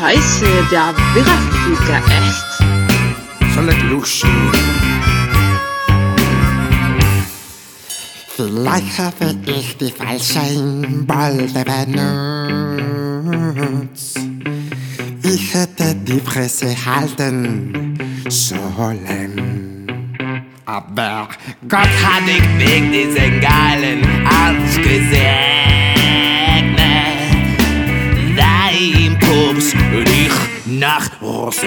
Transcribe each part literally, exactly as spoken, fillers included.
Scheiße, der Wirraffiger, echt. Soll nicht luschen. Vielleicht habe ich die falschen Bälle benutzt. Ich hätte die Fresse halten sollen. Aber Gott hat dich wegen diesen geilen Arsch gesegnet. Dein Pups riecht nach Rosen.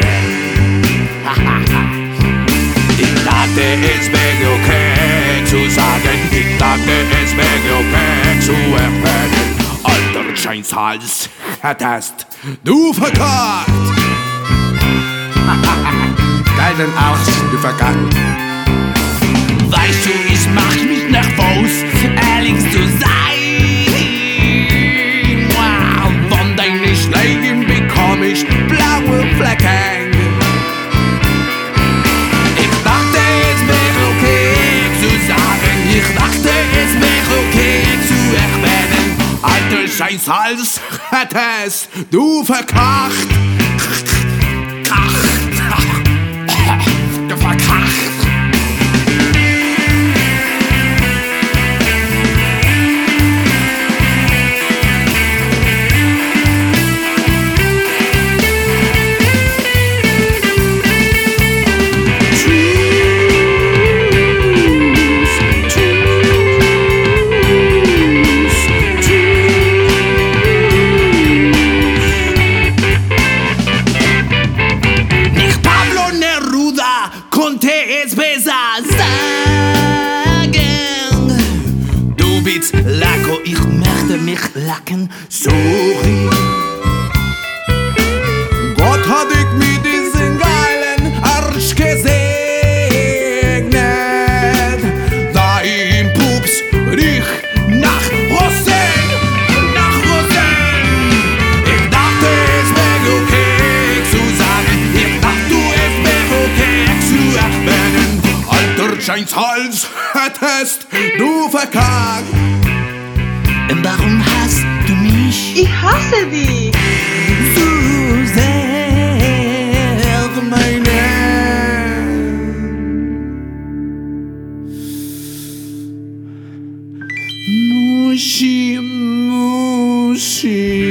Ich dachte, es wäre okay zu sagen. Ich dachte, es wäre okay zu erwähnen. Alter Scheinshals, hättest du verkackt. Geilen Arsch, du verkackt. Weißt du, ich mach mich nervös, ehrlich zu sein. Wow, von deinen Schlägen bekomm ich blaue Flecken. Ich dachte, es wäre okay zu sagen. Ich dachte, es wäre okay zu erwähnen. Alter Scheißhals, hättest du verkackt. Du verkackt. Konnte es besser sagen. Du bist Lacko, ich möchte mich lacken, sorry. Gott hat dich mit diesem geilen Arsch gesegnet. Dein Pups riecht nach Rosen, nach Rosen. Ich dachte, es wäre okay zu sagen. Ich dachte, es wäre okay zu erwähnen. Alter Scheinshals, hättest du verkackt. Warum hasst du mich? Ich hasse dich. So sehr, meine Muschi, Muschi.